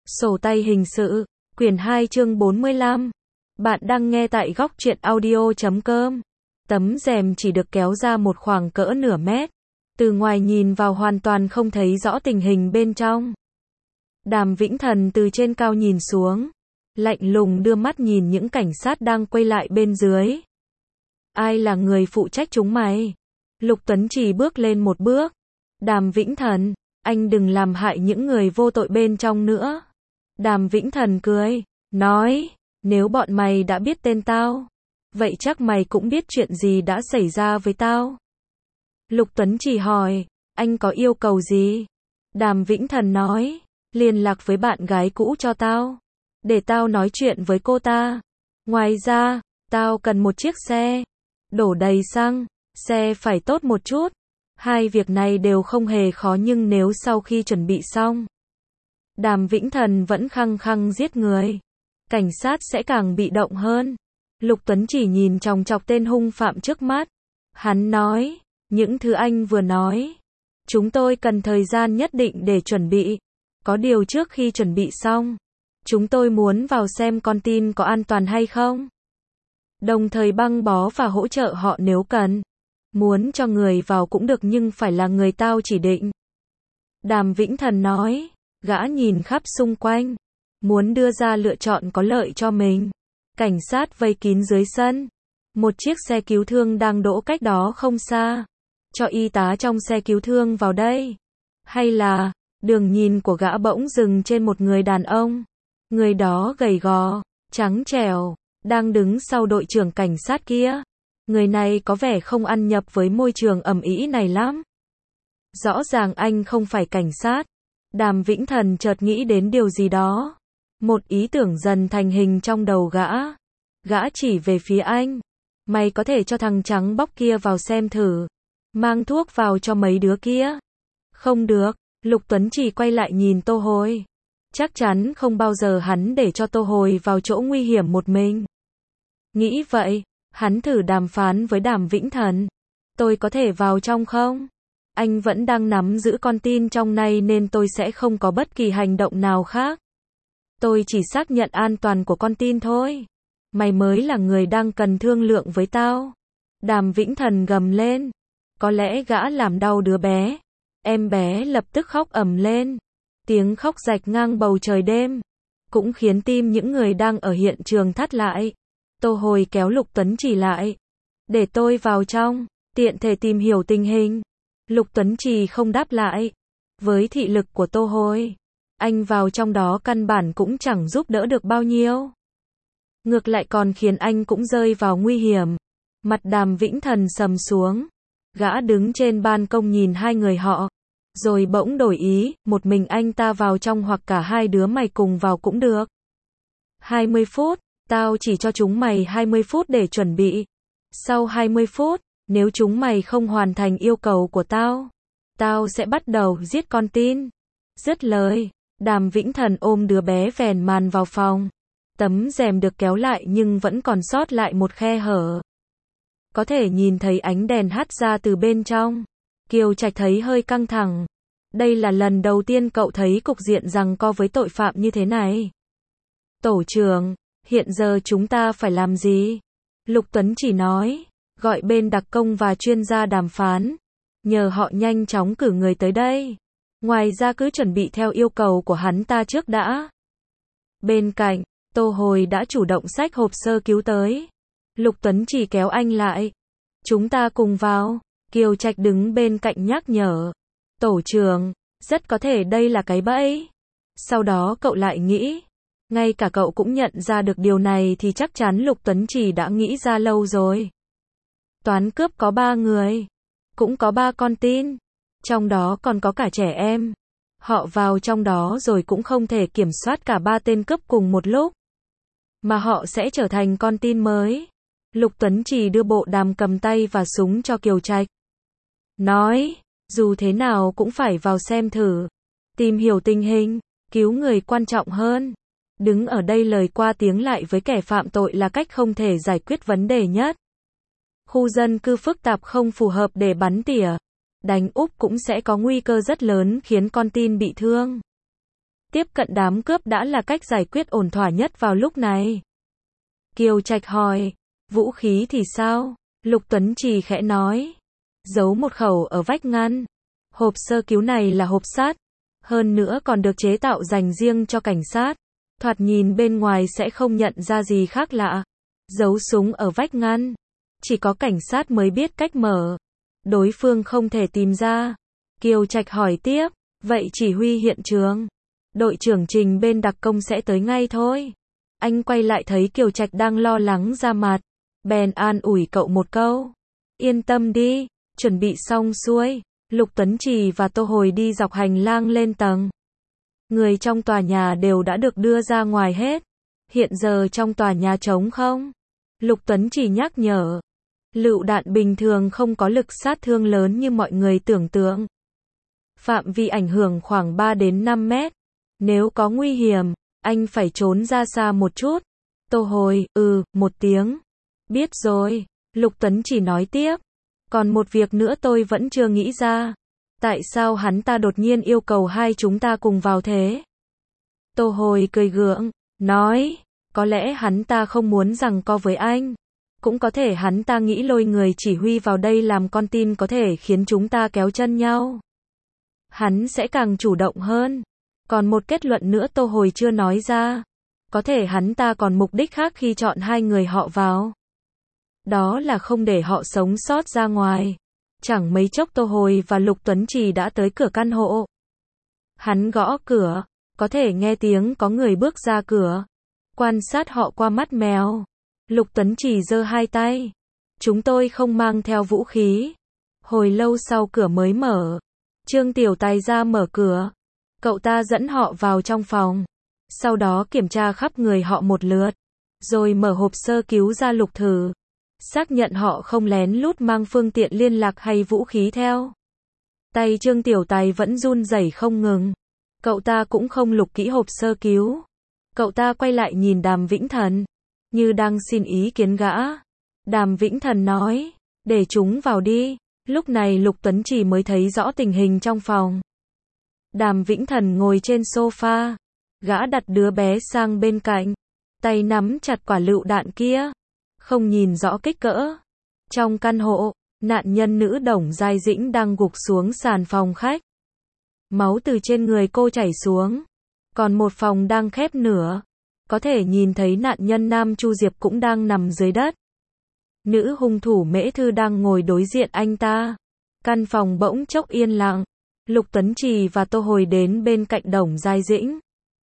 Sổ tay hình sự, quyển 2 chương 45. Bạn đang nghe tại góc truyện audio.com. Tấm rèm chỉ được kéo ra một khoảng cỡ nửa mét. Từ ngoài nhìn vào hoàn toàn không thấy rõ tình hình bên trong. Đàm Vĩnh Thần từ trên cao nhìn xuống. Lạnh lùng đưa mắt nhìn những cảnh sát đang quay lại bên dưới. Ai là người phụ trách chúng mày? Lục Tuấn Trì bước lên một bước. Đàm Vĩnh Thần, anh đừng làm hại những người vô tội bên trong nữa. Đàm Vĩnh Thần cười, nói, nếu bọn mày đã biết tên tao, vậy chắc mày cũng biết chuyện gì đã xảy ra với tao. Lục Tuấn Trì hỏi, anh có yêu cầu gì? Đàm Vĩnh Thần nói, liên lạc với bạn gái cũ cho tao, để tao nói chuyện với cô ta. Ngoài ra, tao cần một chiếc xe, đổ đầy xăng, xe phải tốt một chút. Hai việc này đều không hề khó, nhưng nếu sau khi chuẩn bị xong, Đàm Vĩnh Thần vẫn khăng khăng giết người, cảnh sát sẽ càng bị động hơn. Lục Tuấn chỉ nhìn chòng chọc tên hung phạm trước mắt. Hắn nói, những thứ anh vừa nói, chúng tôi cần thời gian nhất định để chuẩn bị. Có điều trước khi chuẩn bị xong, chúng tôi muốn vào xem con tin có an toàn hay không. Đồng thời băng bó và hỗ trợ họ nếu cần. Muốn cho người vào cũng được nhưng phải là người tao chỉ định. Đàm Vĩnh Thần nói, gã nhìn khắp xung quanh, muốn đưa ra lựa chọn có lợi cho mình. Cảnh sát vây kín dưới sân. Một chiếc xe cứu thương đang đỗ cách đó không xa. Cho y tá trong xe cứu thương vào đây. Hay là, đường nhìn của gã bỗng dừng trên một người đàn ông. Người đó gầy gò, trắng trẻo, đang đứng sau đội trưởng cảnh sát kia. Người này có vẻ không ăn nhập với môi trường ầm ĩ này lắm. Rõ ràng anh không phải cảnh sát. Đàm Vĩnh Thần chợt nghĩ đến điều gì đó. Một ý tưởng dần thành hình trong đầu gã. Gã chỉ về phía anh. Mày có thể cho thằng trắng bóc kia vào xem thử. Mang thuốc vào cho mấy đứa kia. Không được. Lục Tuấn chỉ quay lại nhìn Tô Hồi. Chắc chắn không bao giờ hắn để cho Tô Hồi vào chỗ nguy hiểm một mình. Nghĩ vậy, hắn thử đàm phán với Đàm Vĩnh Thần. Tôi có thể vào trong không? Anh vẫn đang nắm giữ con tin trong này nên tôi sẽ không có bất kỳ hành động nào khác. Tôi chỉ xác nhận an toàn của con tin thôi. Mày mới là người đang cần thương lượng với tao. Đàm Vĩnh Thần gầm lên. Có lẽ gã làm đau đứa bé. Em bé lập tức khóc ầm lên. Tiếng khóc rạch ngang bầu trời đêm. Cũng khiến tim những người đang ở hiện trường thắt lại. Tô Hồi kéo Lục Tuấn Trì lại. Để tôi vào trong, tiện thể tìm hiểu tình hình. Lục Tuấn Trì không đáp lại. Với thị lực của Tô Hồi, anh vào trong đó căn bản cũng chẳng giúp đỡ được bao nhiêu. Ngược lại còn khiến anh cũng rơi vào nguy hiểm. Mặt Đàm Vĩnh Thần sầm xuống. Gã đứng trên ban công nhìn hai người họ. Rồi bỗng đổi ý, một mình anh ta vào trong hoặc cả hai đứa mày cùng vào cũng được. 20 phút, tao chỉ cho chúng mày 20 phút để chuẩn bị. Sau 20 phút, nếu chúng mày không hoàn thành yêu cầu của tao, tao sẽ bắt đầu giết con tin. Dứt lời, Đàm Vĩnh Thần ôm đứa bé vèn màn vào phòng. Tấm rèm được kéo lại nhưng vẫn còn sót lại một khe hở. Có thể nhìn thấy ánh đèn hắt ra từ bên trong. Kiều Trạch thấy hơi căng thẳng. Đây là lần đầu tiên cậu thấy cục diện giằng co với tội phạm như thế này. Tổ trưởng, hiện giờ chúng ta phải làm gì? Lục Tuấn chỉ nói, gọi bên đặc công và chuyên gia đàm phán. Nhờ họ nhanh chóng cử người tới đây. Ngoài ra cứ chuẩn bị theo yêu cầu của hắn ta trước đã. Bên cạnh, Tô Hồi đã chủ động xách hộp sơ cứu tới. Lục Tuấn chỉ kéo anh lại. Chúng ta cùng vào. Kiều Trạch đứng bên cạnh nhắc nhở. Tổ trưởng, rất có thể đây là cái bẫy. Sau đó cậu lại nghĩ. Ngay cả cậu cũng nhận ra được điều này thì chắc chắn Lục Tuấn Trì đã nghĩ ra lâu rồi. Toán cướp có 3 người. Cũng có 3 con tin. Trong đó còn có cả trẻ em. Họ vào trong đó rồi cũng không thể kiểm soát cả 3 tên cướp cùng một lúc. Mà họ sẽ trở thành con tin mới. Lục Tuấn Trì đưa bộ đàm cầm tay và súng cho Kiều Trạch. Nói, dù thế nào cũng phải vào xem thử. Tìm hiểu tình hình, cứu người quan trọng hơn. Đứng ở đây lời qua tiếng lại với kẻ phạm tội là cách không thể giải quyết vấn đề nhất. Khu dân cư phức tạp không phù hợp để bắn tỉa. Đánh úp cũng sẽ có nguy cơ rất lớn khiến con tin bị thương. Tiếp cận đám cướp đã là cách giải quyết ổn thỏa nhất vào lúc này. Kiều Trạch hỏi, vũ khí thì sao? Lục Tuấn Trì khẽ nói, giấu một khẩu ở vách ngăn. Hộp sơ cứu này là hộp sắt, hơn nữa còn được chế tạo dành riêng cho cảnh sát. Thoạt nhìn bên ngoài sẽ không nhận ra gì khác lạ. Giấu súng ở vách ngăn, chỉ có cảnh sát mới biết cách mở. Đối phương không thể tìm ra. Kiều Trạch hỏi tiếp, vậy chỉ huy hiện trường. Đội trưởng Trình bên đặc công sẽ tới ngay thôi. Anh quay lại thấy Kiều Trạch đang lo lắng ra mặt. Bèn an ủi cậu một câu. Yên tâm đi, chuẩn bị xong xuôi. Lục Tuấn Trì và Tô Hồi đi dọc hành lang lên tầng. Người trong tòa nhà đều đã được đưa ra ngoài hết. Hiện giờ trong tòa nhà trống không? Lục Tuấn Trì nhắc nhở. Lựu đạn bình thường không có lực sát thương lớn như mọi người tưởng tượng. Phạm vi ảnh hưởng khoảng 3 đến 5 mét. Nếu có nguy hiểm, anh phải trốn ra xa một chút. Tô Hồi, một tiếng. Biết rồi, Lục Tuấn Trì nói tiếp. Còn một việc nữa tôi vẫn chưa nghĩ ra. Tại sao hắn ta đột nhiên yêu cầu hai chúng ta cùng vào thế? Tô Hồi cười gượng, nói, có lẽ hắn ta không muốn giằng co với anh. Cũng có thể hắn ta nghĩ lôi người chỉ huy vào đây làm con tin có thể khiến chúng ta kéo chân nhau. Hắn sẽ càng chủ động hơn. Còn một kết luận nữa Tô Hồi chưa nói ra. Có thể hắn ta còn mục đích khác khi chọn hai người họ vào. Đó là không để họ sống sót ra ngoài. Chẳng mấy chốc Tô Hồi và Lục Tuấn Trì đã tới cửa căn hộ. Hắn gõ cửa, có thể nghe tiếng có người bước ra cửa. Quan sát họ qua mắt mèo. Lục Tuấn Trì giơ hai tay. Chúng tôi không mang theo vũ khí. Hồi lâu sau cửa mới mở. Trương Tiểu Tài ra mở cửa. Cậu ta dẫn họ vào trong phòng. Sau đó kiểm tra khắp người họ một lượt. Rồi mở hộp sơ cứu ra lục thử. Xác nhận họ không lén lút mang phương tiện liên lạc hay vũ khí theo. Tay Trương Tiểu Tài vẫn run rẩy không ngừng. Cậu ta cũng không lục kỹ hộp sơ cứu. Cậu ta quay lại nhìn Đàm Vĩnh Thần, như đang xin ý kiến gã. Đàm Vĩnh Thần nói, để chúng vào đi. Lúc này Lục Tuấn Trì mới thấy rõ tình hình trong phòng. Đàm Vĩnh Thần ngồi trên sofa. Gã đặt đứa bé sang bên cạnh. Tay nắm chặt quả lựu đạn kia. Không nhìn rõ kích cỡ. Trong căn hộ, nạn nhân nữ Đồng Giai Dĩnh đang gục xuống sàn phòng khách. Máu từ trên người cô chảy xuống. Còn một phòng đang khép nửa. Có thể nhìn thấy nạn nhân nam Chu Diệp cũng đang nằm dưới đất. Nữ hung thủ Mễ Thư đang ngồi đối diện anh ta. Căn phòng bỗng chốc yên lặng. Lục Tuấn Trì và Tô Hồi đến bên cạnh Đồng Giai Dĩnh.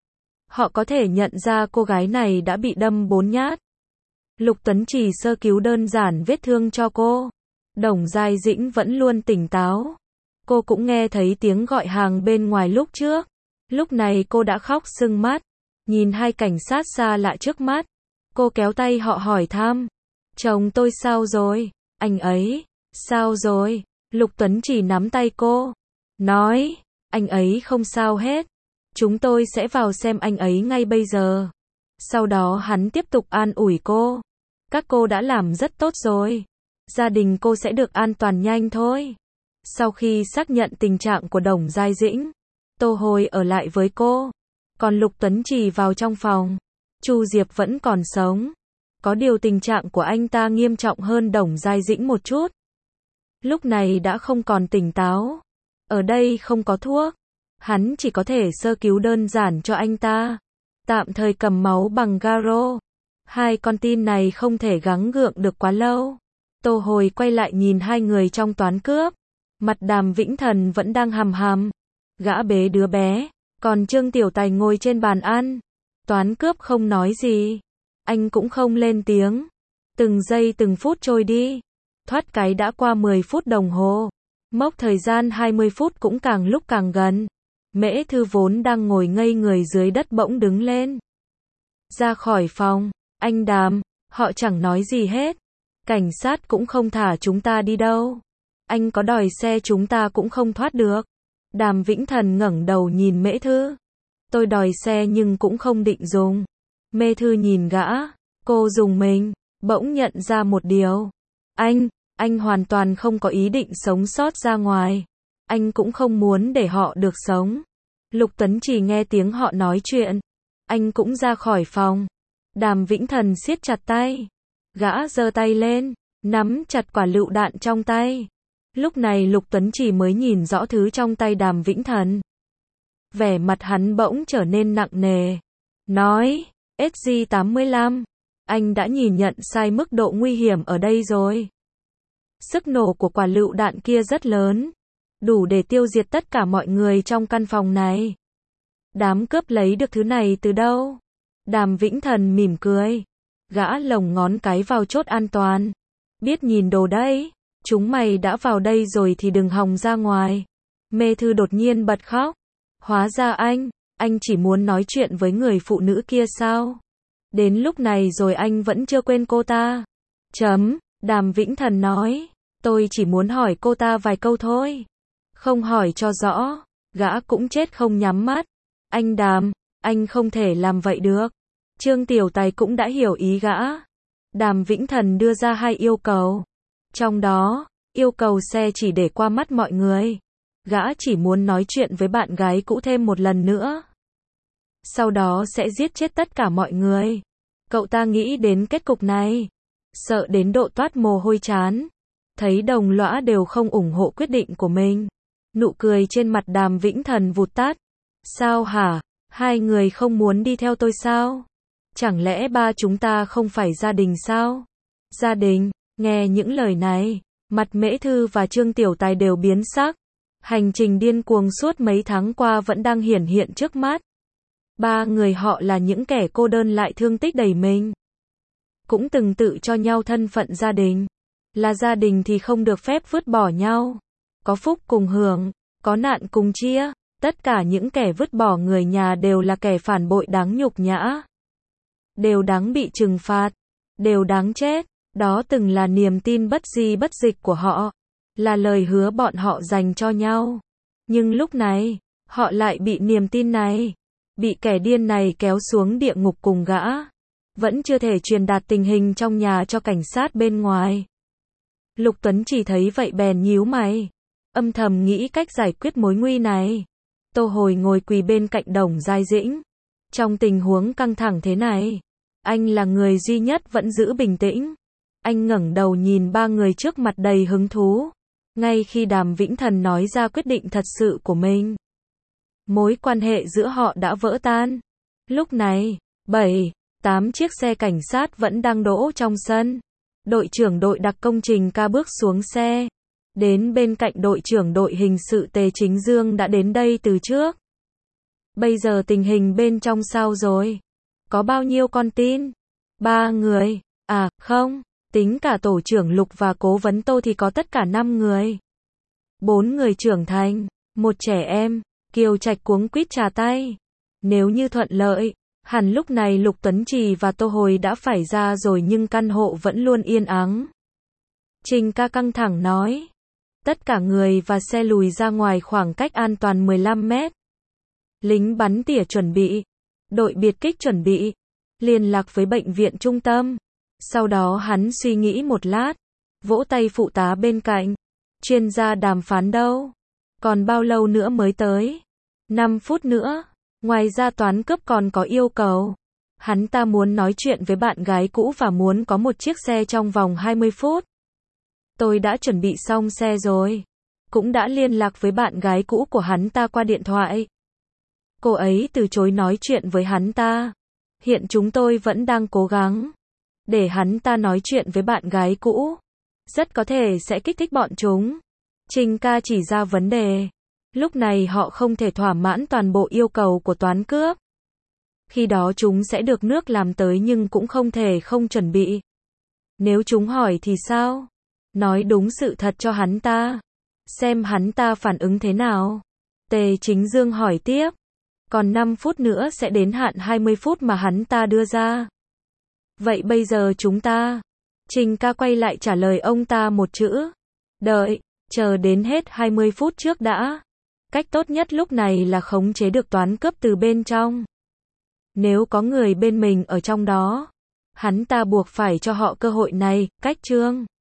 Họ có thể nhận ra cô gái này đã bị đâm 4 nhát. Lục Tuấn Trì sơ cứu đơn giản vết thương cho cô. Đồng Giai Dĩnh vẫn luôn tỉnh táo. Cô cũng nghe thấy tiếng gọi hàng bên ngoài lúc trước. Lúc này cô đã khóc sưng mắt. Nhìn hai cảnh sát xa lạ trước mắt. Cô kéo tay họ hỏi thăm. Chồng tôi sao rồi? Anh ấy, sao rồi? Lục Tuấn Trì nắm tay cô. Nói, anh ấy không sao hết. Chúng tôi sẽ vào xem anh ấy ngay bây giờ. Sau đó hắn tiếp tục an ủi cô. Các cô đã làm rất tốt rồi. Gia đình cô sẽ được an toàn nhanh thôi. Sau khi xác nhận tình trạng của Đồng Giai Dĩnh, Tô Hồi ở lại với cô. Còn Lục Tuấn Trì vào trong phòng. Chu Diệp vẫn còn sống. Có điều tình trạng của anh ta nghiêm trọng hơn Đồng Giai Dĩnh một chút. Lúc này đã không còn tỉnh táo. Ở đây không có thuốc. Hắn chỉ có thể sơ cứu đơn giản cho anh ta. Tạm thời cầm máu bằng garo. Hai con tin này không thể gắng gượng được quá lâu. Tô Hồi quay lại nhìn hai người trong toán cướp. Mặt Đàm Vĩnh Thần vẫn đang hằm hằm. Gã bế đứa bé. Còn Trương Tiểu Tài ngồi trên bàn ăn. Toán cướp không nói gì. Anh cũng không lên tiếng. Từng giây từng phút trôi đi. Thoát cái đã qua 10 phút đồng hồ. Mốc thời gian 20 phút cũng càng lúc càng gần. Mễ Thư vốn đang ngồi ngây người dưới đất bỗng đứng lên. Ra khỏi phòng. Anh Đàm, họ chẳng nói gì hết. Cảnh sát cũng không thả chúng ta đi đâu. Anh có đòi xe chúng ta cũng không thoát được. Đàm Vĩnh Thần ngẩng đầu nhìn Mễ Thư. Tôi đòi xe nhưng cũng không định dùng. Mễ Thư nhìn gã. Cô dùng mình. Bỗng nhận ra một điều. Anh hoàn toàn không có ý định sống sót ra ngoài. Anh cũng không muốn để họ được sống. Lục Tuấn Chỉ nghe tiếng họ nói chuyện. Anh cũng ra khỏi phòng. Đàm Vĩnh Thần siết chặt tay. Gã giơ tay lên, nắm chặt quả lựu đạn trong tay. Lúc này Lục Tuấn Chỉ mới nhìn rõ thứ trong tay Đàm Vĩnh Thần. Vẻ mặt hắn bỗng trở nên nặng nề. Nói, SG-85, anh đã nhìn nhận sai mức độ nguy hiểm ở đây rồi. Sức nổ của quả lựu đạn kia rất lớn, đủ để tiêu diệt tất cả mọi người trong căn phòng này. Đám cướp lấy được thứ này từ đâu? Đàm Vĩnh Thần mỉm cười. Gã lồng ngón cái vào chốt an toàn. Biết nhìn đồ đấy, chúng mày đã vào đây rồi thì đừng hòng ra ngoài. Mê Thư đột nhiên bật khóc. Hóa ra anh chỉ muốn nói chuyện với người phụ nữ kia sao? Đến lúc này rồi anh vẫn chưa quên cô ta. Đàm Vĩnh Thần nói, tôi chỉ muốn hỏi cô ta vài câu thôi. Không hỏi cho rõ, gã cũng chết không nhắm mắt. Anh Đàm, anh không thể làm vậy được. Trương Tiểu Tài cũng đã hiểu ý gã. Đàm Vĩnh Thần đưa ra 2 yêu cầu. Trong đó, yêu cầu xe chỉ để qua mắt mọi người. Gã chỉ muốn nói chuyện với bạn gái cũ thêm một lần nữa. Sau đó sẽ giết chết tất cả mọi người. Cậu ta nghĩ đến kết cục này, sợ đến độ toát mồ hôi trán. Thấy đồng lõa đều không ủng hộ quyết định của mình. Nụ cười trên mặt Đàm Vĩnh Thần vụt tắt. Sao hả? 2 người không muốn đi theo tôi sao? Chẳng lẽ ba chúng ta không phải gia đình sao? Gia đình? Nghe những lời này, mặt Mễ Thư và Trương Tiểu Tài đều biến sắc. Hành trình điên cuồng suốt mấy tháng qua vẫn đang hiển hiện trước mắt. 3 người họ là những kẻ cô đơn lại thương tích đầy mình. Cũng từng tự cho nhau thân phận gia đình. Là gia đình thì không được phép vứt bỏ nhau. Có phúc cùng hưởng, có nạn cùng chia. Tất cả những kẻ vứt bỏ người nhà đều là kẻ phản bội đáng nhục nhã. Đều đáng bị trừng phạt. Đều đáng chết. Đó từng là niềm tin bất di bất dịch của họ. Là lời hứa bọn họ dành cho nhau. Nhưng lúc này, họ lại bị niềm tin này, bị kẻ điên này kéo xuống địa ngục cùng gã. Vẫn chưa thể truyền đạt tình hình trong nhà cho cảnh sát bên ngoài. Lục Tuấn Chỉ thấy vậy bèn nhíu mày. Âm thầm nghĩ cách giải quyết mối nguy này. Tô Hồi ngồi quỳ bên cạnh Đồng Giai Dĩnh. Trong tình huống căng thẳng thế này, anh là người duy nhất vẫn giữ bình tĩnh. Anh ngẩng đầu nhìn 3 người trước mặt đầy hứng thú. Ngay khi Đàm Vĩnh Thần nói ra quyết định thật sự của mình, mối quan hệ giữa họ đã vỡ tan. Lúc này, 7-8 chiếc xe cảnh sát vẫn đang đỗ trong sân. Đội trưởng đội đặc công Trình Ca bước xuống xe. Đến bên cạnh đội trưởng đội hình sự Tề Chính Dương đã đến đây từ trước. Bây giờ tình hình bên trong sao rồi? Có bao nhiêu con tin? 3 người. À, không. Tính cả tổ trưởng Lục và cố vấn Tô thì có tất cả 5 người. 4 người trưởng thành, 1 trẻ em. Kiều Trạch cuống quýt chà tay. Nếu như thuận lợi, hẳn lúc này Lục Tuấn Trì và Tô Hồi đã phải ra rồi, nhưng căn hộ vẫn luôn yên ắng. Trình Ca căng thẳng nói. Tất cả người và xe lùi ra ngoài khoảng cách an toàn 15 mét. Lính bắn tỉa chuẩn bị. Đội biệt kích chuẩn bị. Liên lạc với bệnh viện trung tâm. Sau đó hắn suy nghĩ một lát. Vỗ tay phụ tá bên cạnh. Chuyên gia đàm phán đâu? Còn bao lâu nữa mới tới? 5 phút nữa. Ngoài ra toán cướp còn có yêu cầu. Hắn ta muốn nói chuyện với bạn gái cũ và muốn có một chiếc xe trong vòng 20 phút. Tôi đã chuẩn bị xong xe rồi. Cũng đã liên lạc với bạn gái cũ của hắn ta qua điện thoại. Cô ấy từ chối nói chuyện với hắn ta. Hiện chúng tôi vẫn đang cố gắng để hắn ta nói chuyện với bạn gái cũ. Rất có thể sẽ kích thích bọn chúng. Trình Ca chỉ ra vấn đề. Lúc này họ không thể thỏa mãn toàn bộ yêu cầu của toán cướp. Khi đó chúng sẽ được nước làm tới, nhưng cũng không thể không chuẩn bị. Nếu chúng hỏi thì sao? Nói đúng sự thật cho hắn ta. Xem hắn ta phản ứng thế nào. Tề Chính Dương hỏi tiếp. Còn 5 phút nữa sẽ đến hạn 20 phút mà hắn ta đưa ra. Vậy bây giờ chúng ta... Trình Ca quay lại trả lời ông ta một chữ. Đợi, chờ đến hết 20 phút trước đã. Cách tốt nhất lúc này là khống chế được toán cướp từ bên trong. Nếu có người bên mình ở trong đó, hắn ta buộc phải cho họ cơ hội này. Cách chương